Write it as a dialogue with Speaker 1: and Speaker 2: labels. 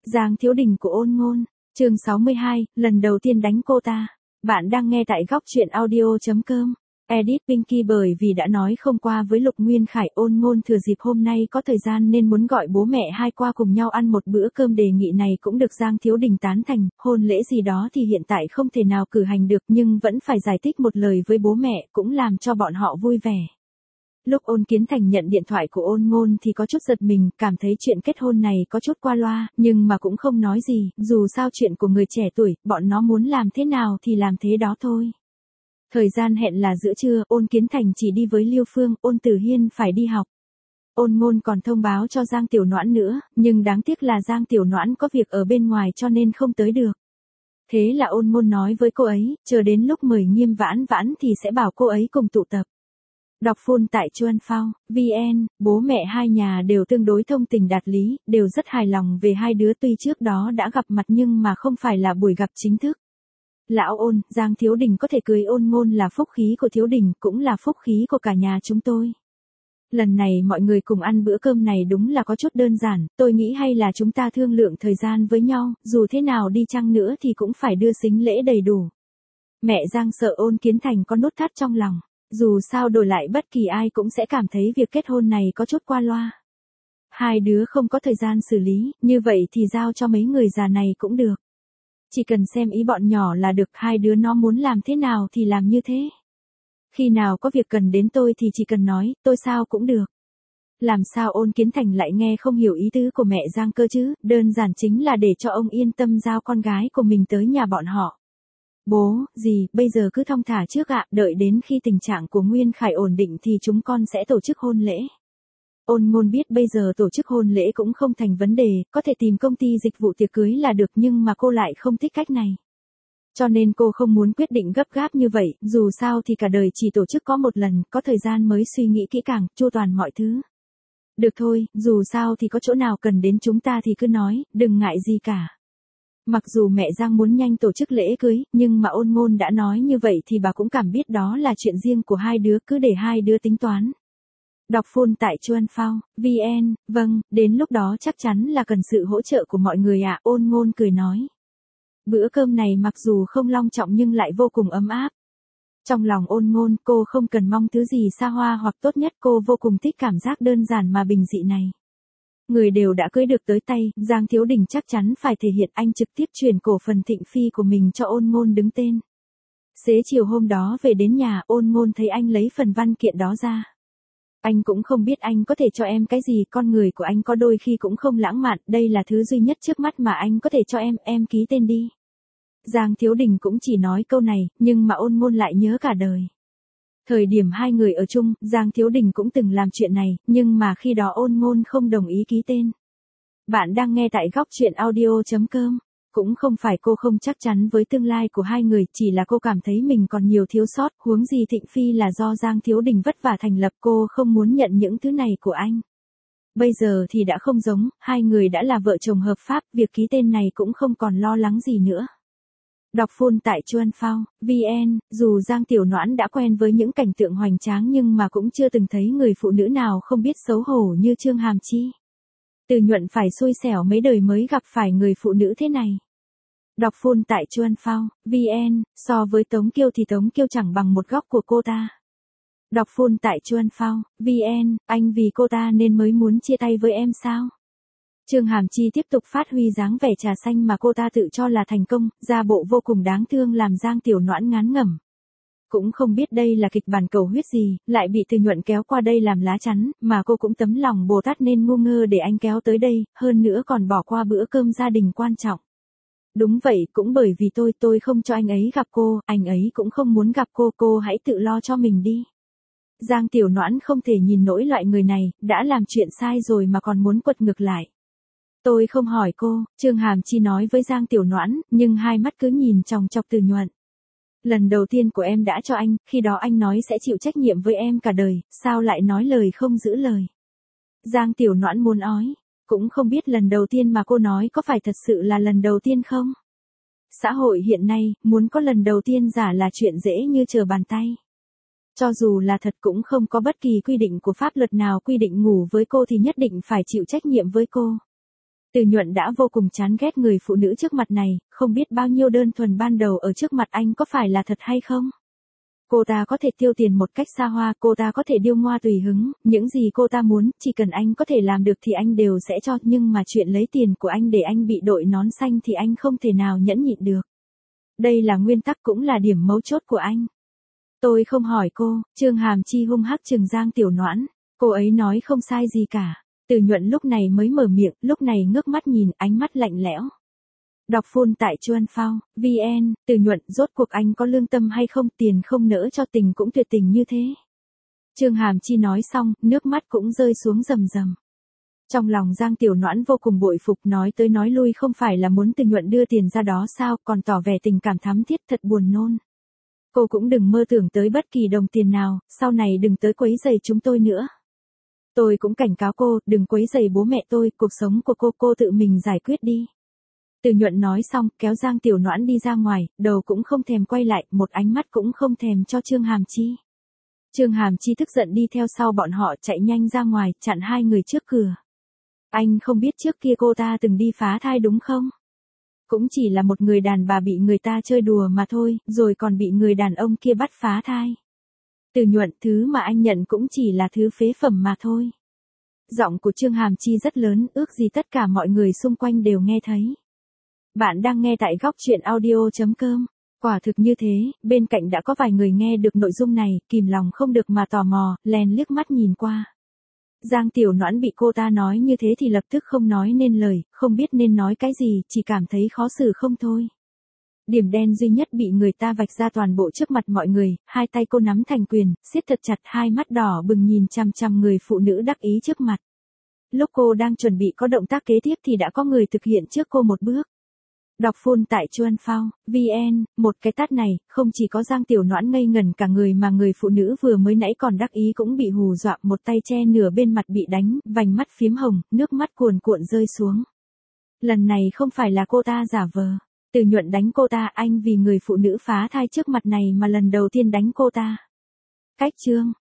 Speaker 1: Giang Thiếu Đình của Ôn Ngôn, chương 62, lần đầu tiên đánh cô ta. Bạn đang nghe tại góc truyện audio.com. Edit Pinky bởi vì đã nói không qua với Lục Nguyên Khải. Ôn Ngôn thừa dịp hôm nay có thời gian nên muốn gọi bố mẹ hai qua cùng nhau ăn một bữa cơm. Đề nghị này cũng được Giang Thiếu Đình tán thành. Hôn lễ gì đó thì hiện tại không thể nào cử hành được, nhưng vẫn phải giải thích một lời với bố mẹ, cũng làm cho bọn họ vui vẻ. Lúc Ôn Kiến Thành nhận điện thoại của Ôn Ngôn thì có chút giật mình, cảm thấy chuyện kết hôn này có chút qua loa, nhưng mà cũng không nói gì, dù sao chuyện của người trẻ tuổi, bọn nó muốn làm thế nào thì làm thế đó thôi. Thời gian hẹn là giữa trưa, Ôn Kiến Thành chỉ đi với Liêu Phương, Ôn Tử Hiên phải đi học. Ôn Ngôn còn thông báo cho Giang Tiểu Noãn nữa, nhưng đáng tiếc là Giang Tiểu Noãn có việc ở bên ngoài cho nên không tới được. Thế là Ôn Ngôn nói với cô ấy, chờ đến lúc mời Nghiêm Vãn Vãn thì sẽ bảo cô ấy cùng tụ tập. Đọc full tại Chuan Phao, VN, bố mẹ hai nhà đều tương đối thông tình đạt lý, đều rất hài lòng về hai đứa tuy trước đó đã gặp mặt nhưng mà không phải là buổi gặp chính thức. Lão Ôn, Giang Thiếu Đình có thể cưới Ôn Ngôn là phúc khí của Thiếu Đình, cũng là phúc khí của cả nhà chúng tôi. Lần này mọi người cùng ăn bữa cơm này đúng là có chút đơn giản, tôi nghĩ hay là chúng ta thương lượng thời gian với nhau, dù thế nào đi chăng nữa thì cũng phải đưa sính lễ đầy đủ. Mẹ Giang sợ Ôn Kiến Thành có nút thắt trong lòng. Dù sao đổi lại bất kỳ ai cũng sẽ cảm thấy việc kết hôn này có chút qua loa. Hai đứa không có thời gian xử lý, như vậy thì giao cho mấy người già này cũng được. Chỉ cần xem ý bọn nhỏ là được, hai đứa nó muốn làm thế nào thì làm như thế. Khi nào có việc cần đến tôi thì chỉ cần nói, tôi sao cũng được. Làm sao Ôn Kiến Thành lại nghe không hiểu ý tứ của mẹ Giang cơ chứ, đơn giản chính là để cho ông yên tâm giao con gái của mình tới nhà bọn họ. Bố, dì, bây giờ cứ thong thả trước ạ, đợi đến khi tình trạng của Nguyên Khải ổn định thì chúng con sẽ tổ chức hôn lễ. Ôn Ngôn biết bây giờ tổ chức hôn lễ cũng không thành vấn đề, có thể tìm công ty dịch vụ tiệc cưới là được, nhưng mà cô lại không thích cách này. Cho nên cô không muốn quyết định gấp gáp như vậy, dù sao thì cả đời chỉ tổ chức có một lần, có thời gian mới suy nghĩ kỹ càng, chu toàn mọi thứ. Được thôi, dù sao thì có chỗ nào cần đến chúng ta thì cứ nói, đừng ngại gì cả. Mặc dù mẹ Giang muốn nhanh tổ chức lễ cưới, nhưng mà Ôn Ngôn đã nói như vậy thì bà cũng cảm biết đó là chuyện riêng của hai đứa, cứ để hai đứa tính toán. Đọc full tại Chuan Phao, VN, vâng, đến lúc đó chắc chắn là cần sự hỗ trợ của mọi người ạ, Ôn Ngôn cười nói. Bữa cơm này mặc dù không long trọng nhưng lại vô cùng ấm áp. Trong lòng Ôn Ngôn, cô không cần mong thứ gì xa hoa hoặc tốt nhất, cô vô cùng thích cảm giác đơn giản mà bình dị này. Người đều đã cưới được tới tay, Giang Thiếu Đình chắc chắn phải thể hiện, anh trực tiếp chuyển cổ phần Thịnh Phi của mình cho Ôn Ngôn đứng tên. Xế chiều hôm đó về đến nhà, Ôn Ngôn thấy anh lấy phần văn kiện đó ra. Anh cũng không biết anh có thể cho em cái gì, con người của anh có đôi khi cũng không lãng mạn, đây là thứ duy nhất trước mắt mà anh có thể cho em ký tên đi. Giang Thiếu Đình cũng chỉ nói câu này, nhưng mà Ôn Ngôn lại nhớ cả đời. Thời điểm hai người ở chung, Giang Thiếu Đình cũng từng làm chuyện này, nhưng mà khi đó Ôn Ngôn không đồng ý ký tên. Bạn đang nghe tại góc truyện audio.com. Cũng không phải cô không chắc chắn với tương lai của hai người, chỉ là cô cảm thấy mình còn nhiều thiếu sót, huống gì Thịnh Phi là do Giang Thiếu Đình vất vả thành lập, cô không muốn nhận những thứ này của anh. Bây giờ thì đã không giống, hai người đã là vợ chồng hợp pháp, việc ký tên này cũng không còn lo lắng gì nữa. Đọc full tại Chuan Phao, VN, dù Giang Tiểu Noãn đã quen với những cảnh tượng hoành tráng nhưng mà cũng chưa từng thấy người phụ nữ nào không biết xấu hổ như Trương Hàm Chi. Từ Nhuận phải xui xẻo mấy đời mới gặp phải người phụ nữ thế này. Đọc full tại Chuan Phao, VN, so với Tống Kiêu thì Tống Kiêu chẳng bằng một góc của cô ta. Đọc full tại Chuan Phao, VN, anh vì cô ta nên mới muốn chia tay với em sao? Trương Hàm Chi tiếp tục phát huy dáng vẻ trà xanh mà cô ta tự cho là thành công, ra bộ vô cùng đáng thương làm Giang Tiểu Noãn ngán ngẩm. Cũng không biết đây là kịch bản cầu huyết gì, lại bị Từ Nhuận kéo qua đây làm lá chắn, mà cô cũng tấm lòng Bồ Tát nên ngu ngơ để anh kéo tới đây, hơn nữa còn bỏ qua bữa cơm gia đình quan trọng. Đúng vậy, cũng bởi vì tôi không cho anh ấy gặp cô, anh ấy cũng không muốn gặp cô hãy tự lo cho mình đi. Giang Tiểu Noãn không thể nhìn nổi loại người này, đã làm chuyện sai rồi mà còn muốn quật ngược lại. Tôi không hỏi cô, Trương Hàm Chi nói với Giang Tiểu Noãn, nhưng hai mắt cứ nhìn chòng chọc Từ Nhuận. Lần đầu tiên của em đã cho anh, khi đó anh nói sẽ chịu trách nhiệm với em cả đời, sao lại nói lời không giữ lời. Giang Tiểu Noãn muốn ói, cũng không biết lần đầu tiên mà cô nói có phải thật sự là lần đầu tiên không. Xã hội hiện nay, muốn có lần đầu tiên giả là chuyện dễ như trở bàn tay. Cho dù là thật cũng không có bất kỳ quy định của pháp luật nào quy định ngủ với cô thì nhất định phải chịu trách nhiệm với cô. Từ Nhuận đã vô cùng chán ghét người phụ nữ trước mặt này, không biết bao nhiêu đơn thuần ban đầu ở trước mặt anh có phải là thật hay không. Cô ta có thể tiêu tiền một cách xa hoa, cô ta có thể điêu ngoa tùy hứng, những gì cô ta muốn, chỉ cần anh có thể làm được thì anh đều sẽ cho, nhưng mà chuyện lấy tiền của anh để anh bị đội nón xanh thì anh không thể nào nhẫn nhịn được. Đây là nguyên tắc cũng là điểm mấu chốt của anh. Tôi không hỏi cô, Trương Hàm Chi hung hăng trừng Giang Tiểu Noãn, cô ấy nói không sai gì cả. Từ Nhuận lúc này mới mở miệng, lúc này ngước mắt nhìn, ánh mắt lạnh lẽo. Đọc full tại Chuan Phao, VN, Từ Nhuận, rốt cuộc anh có lương tâm hay không, tiền không nỡ cho tình cũng tuyệt tình như thế. Trương Hàm Chi nói xong, nước mắt cũng rơi xuống rầm rầm. Trong lòng Giang Tiểu Noãn vô cùng bội phục, nói tới nói lui không phải là muốn Từ Nhuận đưa tiền ra đó sao, còn tỏ vẻ tình cảm thắm thiết, thật buồn nôn. Cô cũng đừng mơ tưởng tới bất kỳ đồng tiền nào, sau này đừng tới quấy rầy chúng tôi nữa. Tôi cũng cảnh cáo cô, đừng quấy rầy bố mẹ tôi, cuộc sống của cô tự mình giải quyết đi. Từ Nhuận nói xong, kéo Giang Tiểu Noãn đi ra ngoài, đầu cũng không thèm quay lại, một ánh mắt cũng không thèm cho Trương Hàm Chi. Trương Hàm Chi tức giận đi theo sau bọn họ, chạy nhanh ra ngoài, chặn hai người trước cửa. Anh không biết trước kia cô ta từng đi phá thai đúng không? Cũng chỉ là một người đàn bà bị người ta chơi đùa mà thôi, rồi còn bị người đàn ông kia bắt phá thai. Từ Nhuận, thứ mà anh nhận cũng chỉ là thứ phế phẩm mà thôi. Giọng của Trương Hàm Chi rất lớn, ước gì tất cả mọi người xung quanh đều nghe thấy. Bạn đang nghe tại góc truyện audio.com. Quả thực như thế, bên cạnh đã có vài người nghe được nội dung này, kìm lòng không được mà tò mò, lén liếc mắt nhìn qua. Giang Tiểu Noãn bị cô ta nói như thế thì lập tức không nói nên lời, không biết nên nói cái gì, chỉ cảm thấy khó xử không thôi. Điểm đen duy nhất bị người ta vạch ra toàn bộ trước mặt mọi người, hai tay cô nắm thành quyền, siết thật chặt, hai mắt đỏ bừng nhìn chằm chằm người phụ nữ đắc ý trước mặt. Lúc cô đang chuẩn bị có động tác kế tiếp thì đã có người thực hiện trước cô một bước. Đọc full tại Chuan Phao, VN, một cái tát này, không chỉ có Giang Tiểu Noãn ngây ngẩn cả người mà người phụ nữ vừa mới nãy còn đắc ý cũng bị hù dọa, một tay che nửa bên mặt bị đánh, vành mắt phím hồng, nước mắt cuồn cuộn rơi xuống. Lần này không phải là cô ta giả vờ. Từ Nhuận đánh cô ta, anh vì người phụ nữ phá thai trước mặt này mà lần đầu tiên đánh cô ta. Cách chương.